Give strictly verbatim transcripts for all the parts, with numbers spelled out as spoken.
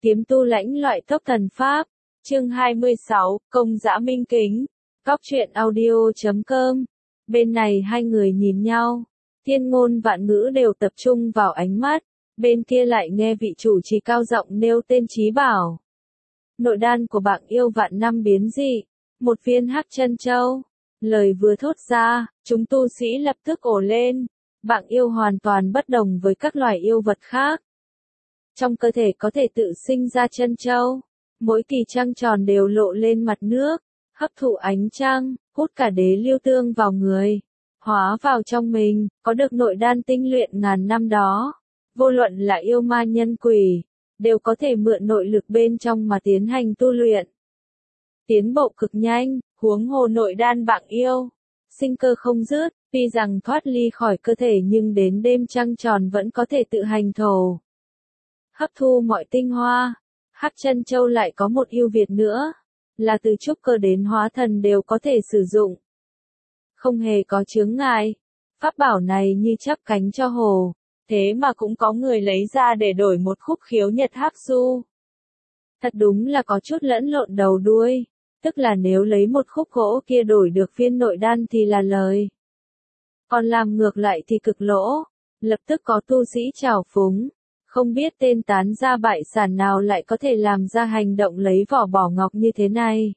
Kiếm tu lãnh loại tốc thần pháp. Chương hai mươi sáu, Công dã minh kính. Cóc truyện audio chấm com. Bên này hai người nhìn nhau. Thiên ngôn vạn ngữ đều tập trung vào ánh mắt. Bên kia lại nghe vị chủ trì cao giọng nêu tên Chí Bảo. Nội đan của bạn yêu vạn năm biến dị. Một viên hắc chân châu. Lời vừa thốt ra, chúng tu sĩ lập tức ồ lên. Bạn yêu hoàn toàn bất đồng với các loài yêu vật khác. Trong cơ thể có thể tự sinh ra chân châu. Mỗi kỳ trăng tròn đều lộ lên mặt nước, hấp thụ ánh trăng, hút cả đế lưu tương vào người, hóa vào trong mình, có được nội đan tinh luyện ngàn năm đó. Vô luận là yêu ma nhân quỷ, đều có thể mượn nội lực bên trong mà tiến hành tu luyện. Tiến bộ cực nhanh, huống hồ nội đan bạn yêu. Sinh cơ không dứt, tuy rằng thoát ly khỏi cơ thể nhưng đến đêm trăng tròn vẫn có thể tự hành thổ. Hấp thu mọi tinh hoa. Hắc chân châu lại có một ưu việt nữa, là từ trúc cơ đến hóa thần đều có thể sử dụng. Không hề có chướng ngại. Pháp bảo này như chắp cánh cho hồ, thế mà cũng có người lấy ra để đổi một khúc khiếu nhật hắc du. Thật đúng là có chút lẫn lộn đầu đuôi, tức là nếu lấy một khúc gỗ kia đổi được viên nội đan thì là lời. Còn làm ngược lại thì cực lỗ, lập tức có tu sĩ trào phúng. Không biết tên tán gia bại sản nào lại có thể làm ra hành động lấy vỏ bỏ ngọc như thế này.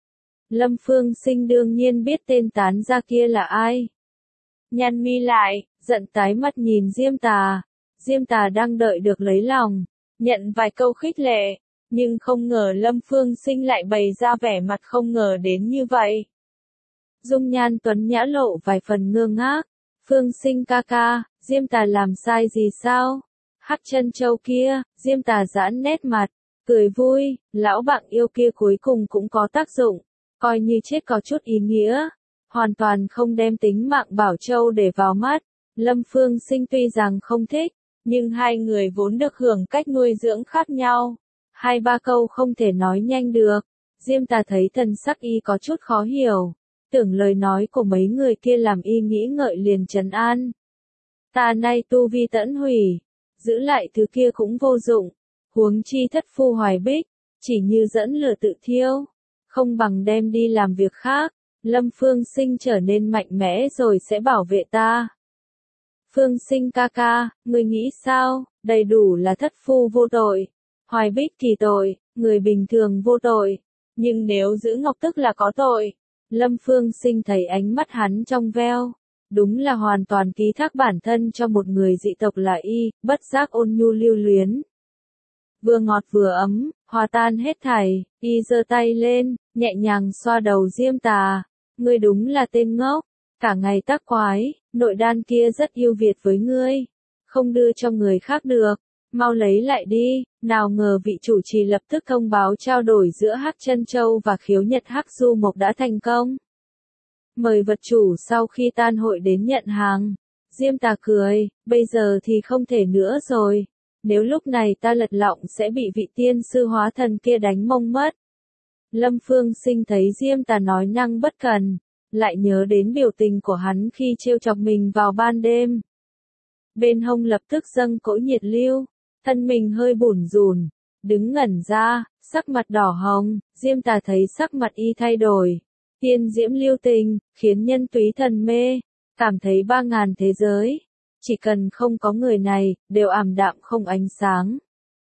Lâm Phương Sinh đương nhiên biết tên tán gia kia là ai. Nhăn mi lại, giận tái mắt nhìn Diêm Tà. Diêm Tà đang đợi được lấy lòng, nhận vài câu khích lệ, nhưng không ngờ Lâm Phương Sinh lại bày ra vẻ mặt không ngờ đến như vậy. Dung nhan tuấn nhã lộ vài phần ngơ ngác. Phương Sinh ca ca, Diêm Tà làm sai gì sao? Hắc chân châu kia, Diêm Tà giãn nét mặt, cười vui, lão bạn yêu kia cuối cùng cũng có tác dụng, coi như chết có chút ý nghĩa, hoàn toàn không đem tính mạng bảo châu để vào mắt. Lâm Phương Sinh tuy rằng không thích, nhưng hai người vốn được hưởng cách nuôi dưỡng khác nhau, hai ba câu không thể nói nhanh được. Diêm Tà thấy thần sắc y có chút khó hiểu, tưởng lời nói của mấy người kia làm y nghĩ ngợi liền trấn an. Ta nay tu vi tẫn hủy. Giữ lại thứ kia cũng vô dụng, huống chi thất phu hoài bích, chỉ như dẫn lửa tự thiêu, không bằng đem đi làm việc khác. Lâm Phương Sinh trở nên mạnh mẽ rồi sẽ bảo vệ ta. Phương Sinh ca ca, ngươi nghĩ sao? Đầy đủ là thất phu vô tội, hoài bích kỳ tội, người bình thường vô tội, nhưng nếu giữ ngọc tức là có tội. Lâm Phương Sinh thấy ánh mắt hắn trong veo. Đúng là hoàn toàn ký thác bản thân cho một người dị tộc là y, bất giác ôn nhu lưu luyến. Vừa ngọt vừa ấm, hòa tan hết thảy, y giơ tay lên, nhẹ nhàng xoa đầu Diêm Tà. Ngươi đúng là tên ngốc, cả ngày tác quái, nội đan kia rất yêu việt với ngươi, không đưa cho người khác được, mau lấy lại đi. Nào ngờ vị chủ trì lập tức thông báo trao đổi giữa Hắc Chân Châu và khiếu nhật hắc du mộc đã thành công. Mời vật chủ sau khi tan hội đến nhận hàng. Diêm Tà cười, bây giờ thì không thể nữa rồi. Nếu lúc này ta lật lọng sẽ bị vị tiên sư hóa thần kia đánh mông mất. Lâm Phương Sinh thấy Diêm Tà nói năng bất cần, lại nhớ đến biểu tình của hắn khi trêu chọc mình vào ban đêm. Bên hông lập tức dâng cỗ nhiệt lưu, thân mình hơi bủn rủn, đứng ngẩn ra, sắc mặt đỏ hồng. Diêm Tà thấy sắc mặt y thay đổi. Tiên diễm lưu tình, khiến nhân túy thần mê, cảm thấy ba ngàn thế giới. Chỉ cần không có người này, đều ảm đạm không ánh sáng.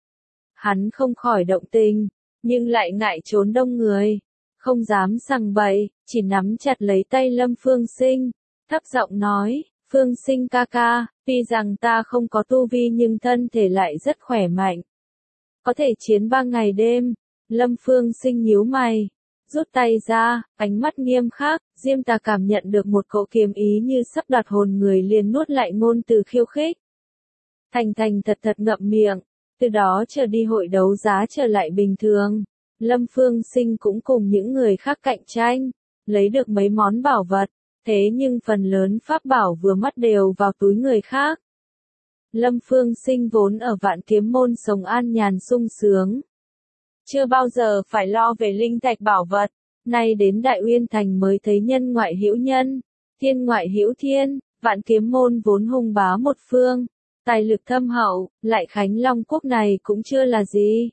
Hắn không khỏi động tình, nhưng lại ngại trốn đông người. Không dám sằng bậy, chỉ nắm chặt lấy tay Lâm Phương Sinh, thấp giọng nói, Phương Sinh ca ca, tuy rằng ta không có tu vi nhưng thân thể lại rất khỏe mạnh. Có thể chiến ba ngày đêm. Lâm Phương Sinh nhíu mày. Rút tay ra, ánh mắt nghiêm khắc. Diêm Tà cảm nhận được một cỗ kiếm ý như sắp đoạt hồn người liền nuốt lại ngôn từ khiêu khích. Thành thành thật thật ngậm miệng, từ đó trở đi hội đấu giá trở lại bình thường. Lâm Phương Sinh cũng cùng những người khác cạnh tranh, lấy được mấy món bảo vật, thế nhưng phần lớn pháp bảo vừa mắt đều vào túi người khác. Lâm Phương Sinh vốn ở Vạn Kiếm Môn sống an nhàn sung sướng, chưa bao giờ phải lo về linh thạch bảo vật, nay đến Đại Uyên Thành mới thấy nhân ngoại hữu nhân, thiên ngoại hữu thiên. Vạn Kiếm Môn vốn hùng bá một phương, tài lực thâm hậu, lại Khánh Long quốc này cũng chưa là gì.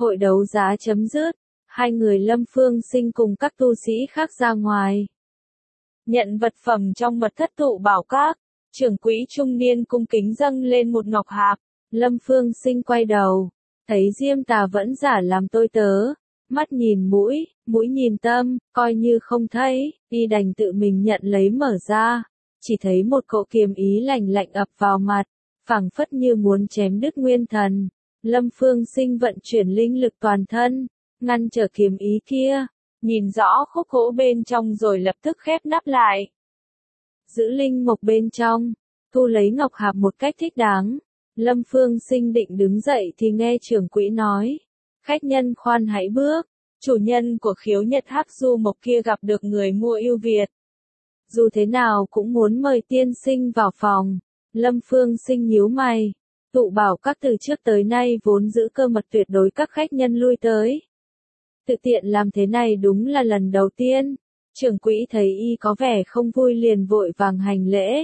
Hội đấu giá chấm dứt, hai người Lâm Phương Sinh cùng các tu sĩ khác ra ngoài. Nhận vật phẩm trong mật thất tụ bảo các, trưởng quỹ trung niên cung kính dâng lên một ngọc hạp. Lâm Phương Sinh quay đầu, thấy Diêm Tà vẫn giả làm tôi tớ, mắt nhìn mũi, mũi nhìn tâm, coi như không thấy, y đành tự mình nhận lấy mở ra, chỉ thấy một cỗ kiếm ý lạnh lạnh ập vào mặt, phảng phất như muốn chém đứt nguyên thần. Lâm Phương Sinh vận chuyển linh lực toàn thân, ngăn trở kiếm ý kia, nhìn rõ khúc gỗ bên trong rồi lập tức khép nắp lại. Giữ linh mộc bên trong, thu lấy ngọc hạp một cách thích đáng. Lâm Phương Sinh định đứng dậy thì nghe trưởng quỹ nói, khách nhân khoan hãy bước, chủ nhân của khiếu nhật hắc du mộc kia gặp được người mua ưu việt. Dù thế nào cũng muốn mời tiên sinh vào phòng. Lâm Phương Sinh nhíu mày, tụ bảo các từ trước tới nay vốn giữ cơ mật tuyệt đối các khách nhân lui tới. Tự tiện làm thế này đúng là lần đầu tiên. Trưởng quỹ thấy y có vẻ không vui liền vội vàng hành lễ.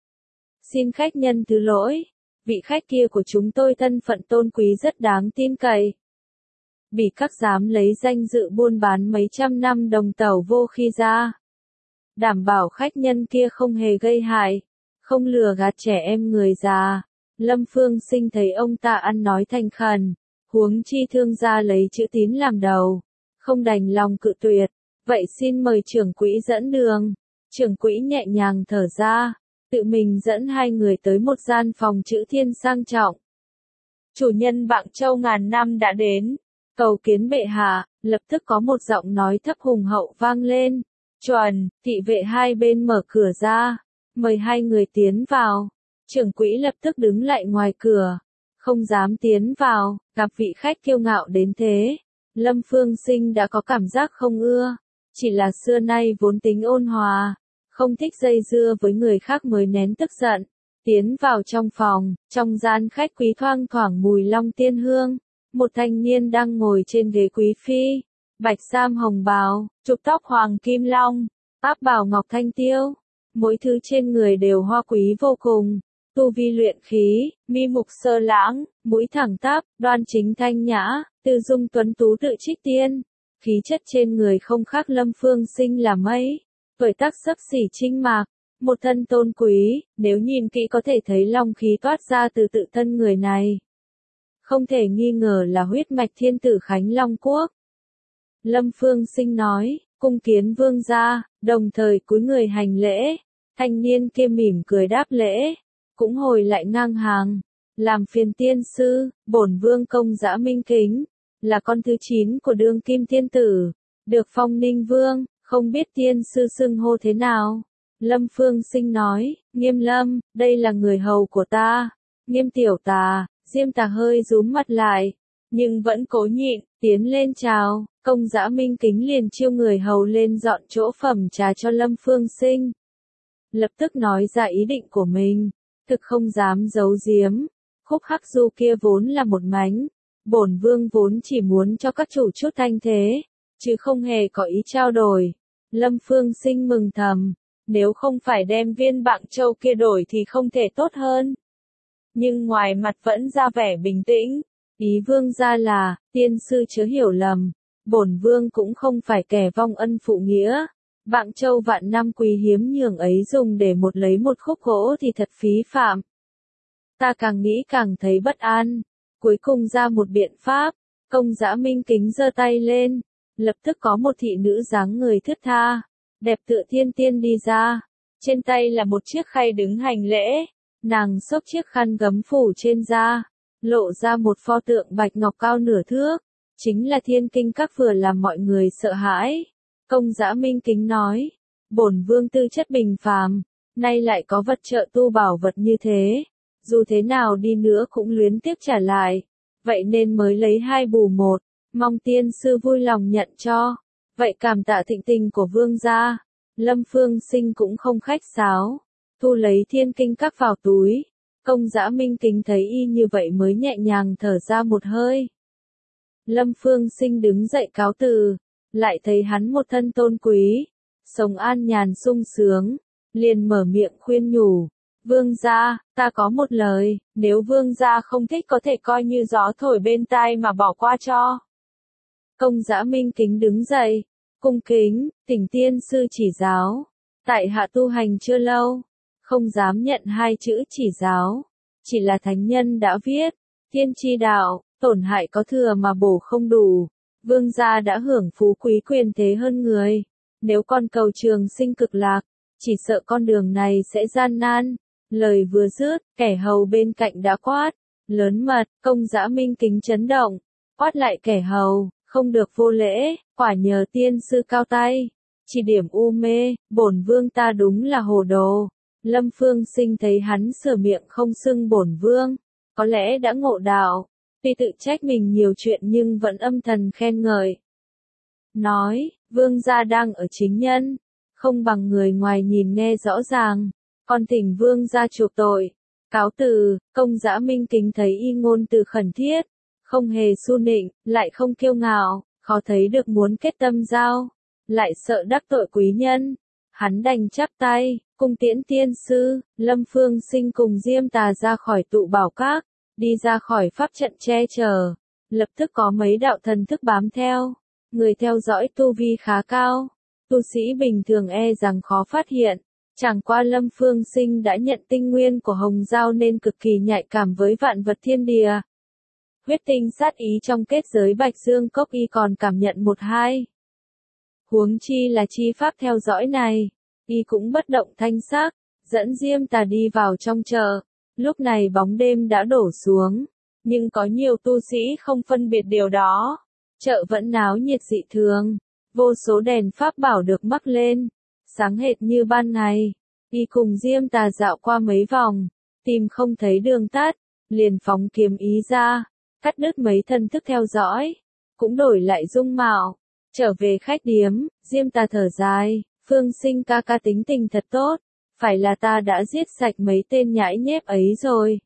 Xin khách nhân thứ lỗi, vị khách kia của chúng tôi thân phận tôn quý rất đáng tin cậy. Bỉ các dám lấy danh dự buôn bán mấy trăm năm đồng tàu vô khi ra. Đảm bảo khách nhân kia không hề gây hại, không lừa gạt trẻ em người già. Lâm Phương Sinh thấy ông ta ăn nói thành khẩn, huống chi thương gia lấy chữ tín làm đầu, không đành lòng cự tuyệt, vậy xin mời trưởng quỹ dẫn đường. Trưởng quỹ nhẹ nhàng thở ra, tự mình dẫn hai người tới một gian phòng chữ thiên sang trọng. Chủ nhân Vạn Châu ngàn năm đã đến, cầu kiến bệ hạ. Lập tức có một giọng nói thấp hùng hậu vang lên. Chuẩn, thị vệ hai bên mở cửa ra, mời hai người tiến vào. Trưởng quỹ lập tức đứng lại ngoài cửa, không dám tiến vào, gặp vị khách kiêu ngạo đến thế. Lâm Phương Sinh đã có cảm giác không ưa, chỉ là xưa nay vốn tính ôn hòa, không thích dây dưa với người khác mới nén tức giận. Tiến vào trong phòng, trong gian khách quý thoang thoảng mùi long tiên hương, một thanh niên đang ngồi trên ghế quý phi, bạch sam hồng bào, trục tóc hoàng kim long, áp bào ngọc thanh tiêu, mỗi thứ trên người đều hoa quý vô cùng. Tu vi luyện khí, mi mục sơ lãng, mũi thẳng tắp, đoan chính thanh nhã, tư dung tuấn tú tự trích tiên. Khí chất trên người không khác Lâm Phương Sinh là mấy, tuổi tác xấp xỉ trinh mạc, một thân tôn quý, nếu nhìn kỹ có thể thấy long khí toát ra từ tự thân người này. Không thể nghi ngờ là huyết mạch thiên tử Khánh Long Quốc. Lâm Phương Sinh nói, cung kiến vương gia, đồng thời cúi người hành lễ. Thanh niên kia mỉm cười đáp lễ, cũng hồi lại ngang hàng, làm phiền tiên sư. Bổn vương Công Dã Minh Kính, là con thứ chín của đương kim thiên tử, được phong ninh vương, không biết tiên sư xưng hô thế nào. Lâm Phương Sinh nói, Nghiêm Lâm, đây là người hầu của ta. Nghiêm tiểu tà. Diêm Tà hơi rúm mặt lại, nhưng vẫn cố nhịn, tiến lên chào. Công Dã Minh Kính liền chiêu người hầu lên dọn chỗ phẩm trà cho Lâm Phương Sinh. Lập tức nói ra ý định của mình, thực không dám giấu giếm. Khúc hắc du kia vốn là một mánh, bổn vương vốn chỉ muốn cho các chủ chút thanh thế, chứ không hề có ý trao đổi. Lâm Phương Sinh mừng thầm, nếu không phải đem viên Vạn Châu kia đổi thì không thể tốt hơn. Nhưng ngoài mặt vẫn ra vẻ bình tĩnh, ý vương gia là, tiên sư chớ hiểu lầm, bổn vương cũng không phải kẻ vong ân phụ nghĩa. Vạn Châu vạn năm quý hiếm nhường ấy dùng để một lấy một khúc gỗ thì thật phí phạm. Ta càng nghĩ càng thấy bất an, cuối cùng ra một biện pháp. Công Dã Minh Kính giơ tay lên, lập tức có một thị nữ dáng người thướt tha, đẹp tựa thiên tiên đi ra, trên tay là một chiếc khay đứng hành lễ. Nàng xốc chiếc khăn gấm phủ trên da, lộ ra một pho tượng bạch ngọc cao nửa thước, chính là Thiên Kinh Các vừa làm mọi người sợ hãi. Công Dã Minh Kính nói, bổn vương tư chất bình phàm, nay lại có vật trợ tu bảo vật như thế, dù thế nào đi nữa cũng luyến tiếc trả lại, vậy nên mới lấy hai bù một, mong tiên sư vui lòng nhận cho. Vậy cảm tạ thịnh tình của vương gia. Lâm Phương Sinh cũng không khách sáo, thu lấy Thiên Kinh Các vào túi. Công Dã Minh Kính thấy y như vậy mới nhẹ nhàng thở ra một hơi. Lâm Phương Sinh đứng dậy cáo từ, lại thấy hắn một thân tôn quý, sống an nhàn sung sướng, liền mở miệng khuyên nhủ, vương gia, ta có một lời, nếu vương gia không thích có thể coi như gió thổi bên tai mà bỏ qua cho. Công Dã Minh Kính đứng dậy, cung kính, thỉnh tiên sư chỉ giáo. Tại hạ tu hành chưa lâu, không dám nhận hai chữ chỉ giáo. Chỉ là thánh nhân đã viết, tiên tri đạo, tổn hại có thừa mà bổ không đủ. Vương gia đã hưởng phú quý quyền thế hơn người. Nếu con cầu trường sinh cực lạc, chỉ sợ con đường này sẽ gian nan. Lời vừa dứt, kẻ hầu bên cạnh đã quát. Lớn mật, Công Dã Minh Kính chấn động. Quát lại kẻ hầu, không được vô lễ, quả nhờ tiên sư cao tay. Chỉ điểm u mê, bổn vương ta đúng là hồ đồ. Lâm Phương Sinh thấy hắn sửa miệng không xưng bổn vương. Có lẽ đã ngộ đạo. Tuy tự trách mình nhiều chuyện nhưng vẫn âm thầm khen ngợi. Nói, vương gia đang ở chính nhân. Không bằng người ngoài nhìn nghe rõ ràng. Còn thỉnh vương gia chuộc tội. Cáo từ, Công Dã Minh Kính thấy y ngôn từ khẩn thiết. Không hề su nịnh, lại không kiêu ngạo, khó thấy được muốn kết tâm giao. Lại sợ đắc tội quý nhân. Hắn đành chắp tay, cung tiễn tiên sư. Lâm Phương Sinh cùng Diêm Tà ra khỏi tụ bảo các. Đi ra khỏi pháp trận che chở. Lập tức có mấy đạo thần thức bám theo. Người theo dõi tu vi khá cao. Tu sĩ bình thường e rằng khó phát hiện. Chẳng qua Lâm Phương Sinh đã nhận tinh nguyên của Hồng Giao nên cực kỳ nhạy cảm với vạn vật thiên địa. Huyết tinh sát ý trong kết giới Bạch Dương Cốc y còn cảm nhận một hai. Huống chi là chi pháp theo dõi này. Y cũng bất động thanh sắc, dẫn Diêm Tà đi vào trong chợ. Lúc này bóng đêm đã đổ xuống, nhưng có nhiều tu sĩ không phân biệt điều đó. Chợ vẫn náo nhiệt dị thường, vô số đèn pháp bảo được mắc lên, sáng hệt như ban ngày. Y cùng Diêm Tà dạo qua mấy vòng, tìm không thấy đường tắt, liền phóng kiếm ý ra, cắt đứt mấy thân thức theo dõi, cũng đổi lại dung mạo. Trở về khách điếm, Diêm Tà thở dài, Phương Sinh ca ca tính tình thật tốt. Phải là ta đã giết sạch mấy tên nhãi nhép ấy rồi.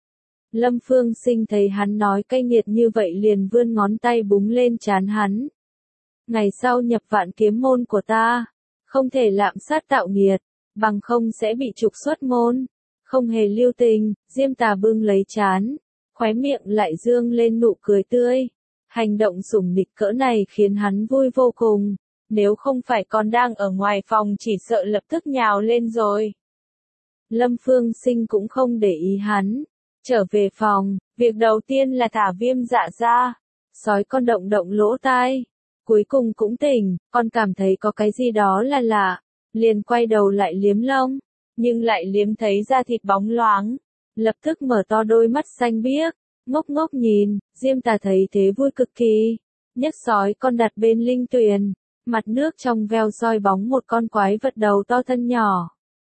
Lâm Phương Sinh thấy hắn nói cay nghiệt như vậy liền vươn ngón tay búng lên trán hắn. Ngày sau nhập vạn kiếm môn của ta, không thể lạm sát tạo nghiệt, bằng không sẽ bị trục xuất môn. Không hề lưu tình, Diêm Tà bưng lấy trán, khóe miệng lại dương lên nụ cười tươi. Hành động sủng nịch cỡ này khiến hắn vui vô cùng. Nếu không phải con đang ở ngoài phòng chỉ sợ lập tức nhào lên rồi. Lâm Phương Sinh cũng không để ý hắn. Trở về phòng, việc đầu tiên là thả Viêm Dạ ra. Sói con động động lỗ tai. Cuối cùng cũng tỉnh, con cảm thấy có cái gì đó là lạ. Liền quay đầu lại liếm lông. Nhưng lại liếm thấy da thịt bóng loáng. Lập tức mở to đôi mắt xanh biếc. Ngốc ngốc nhìn, Diêm Tà thấy thế vui cực kỳ. Nhấc sói con đặt bên linh tuyền. Mặt nước trong veo soi bóng một con quái vật đầu to thân nhỏ.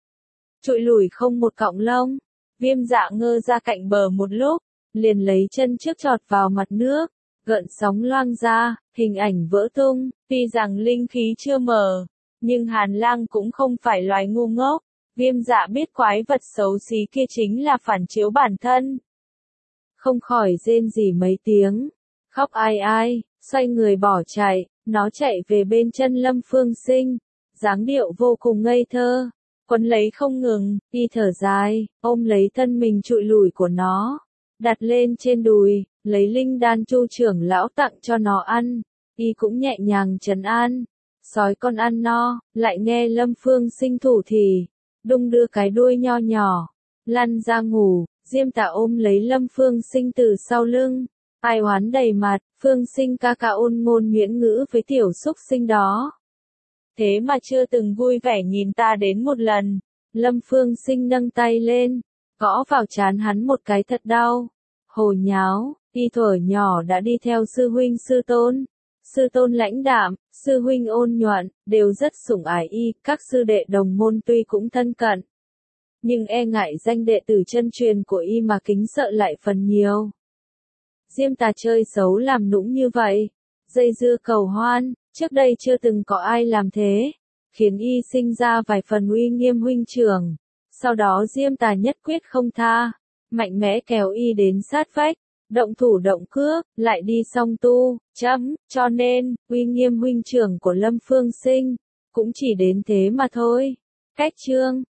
Trụi lủi không một cọng lông. Viêm Dạ ngơ ra cạnh bờ một lúc, liền lấy chân trước chọt vào mặt nước, gợn sóng loang ra, hình ảnh vỡ tung. Tuy rằng linh khí chưa mở, nhưng Hàn Lang cũng không phải loài ngu ngốc. Viêm Dạ biết quái vật xấu xí kia chính là phản chiếu bản thân. Không khỏi rên rỉ mấy tiếng, khóc ai ai, xoay người bỏ chạy. Nó chạy về bên chân Lâm Phương Sinh, dáng điệu vô cùng ngây thơ, quấn lấy không ngừng, y thở dài, ôm lấy thân mình trụi lủi của nó, đặt lên trên đùi, lấy linh đan Chu trưởng lão tặng cho nó ăn, y cũng nhẹ nhàng trấn an. Sói con ăn no, lại nghe Lâm Phương Sinh thủ thì, đung đưa cái đuôi nho nhỏ, lăn ra ngủ. Diêm Tà ôm lấy Lâm Phương Sinh từ sau lưng. Ai oán đầy mặt, Phương Sinh ca ca ôn ngôn miễn ngữ với tiểu súc sinh đó. Thế mà chưa từng vui vẻ nhìn ta đến một lần. Lâm Phương Sinh nâng tay lên, gõ vào trán hắn một cái thật đau. Hồ nháo, y thuở nhỏ đã đi theo sư huynh sư tôn. Sư tôn lãnh đạm, sư huynh ôn nhuận, đều rất sủng ái y. Các sư đệ đồng môn tuy cũng thân cận, nhưng e ngại danh đệ tử chân truyền của y mà kính sợ lại phần nhiều. Diêm Tà chơi xấu làm nũng như vậy, dây dưa cầu hoan, trước đây chưa từng có ai làm thế, khiến y sinh ra vài phần uy nghiêm huynh trưởng. Sau đó Diêm Tà nhất quyết không tha, mạnh mẽ kéo y đến sát vách, động thủ động cước, lại đi song tu, chấm, cho nên, uy nghiêm huynh trưởng của Lâm Phương Sinh, cũng chỉ đến thế mà thôi. Cách chương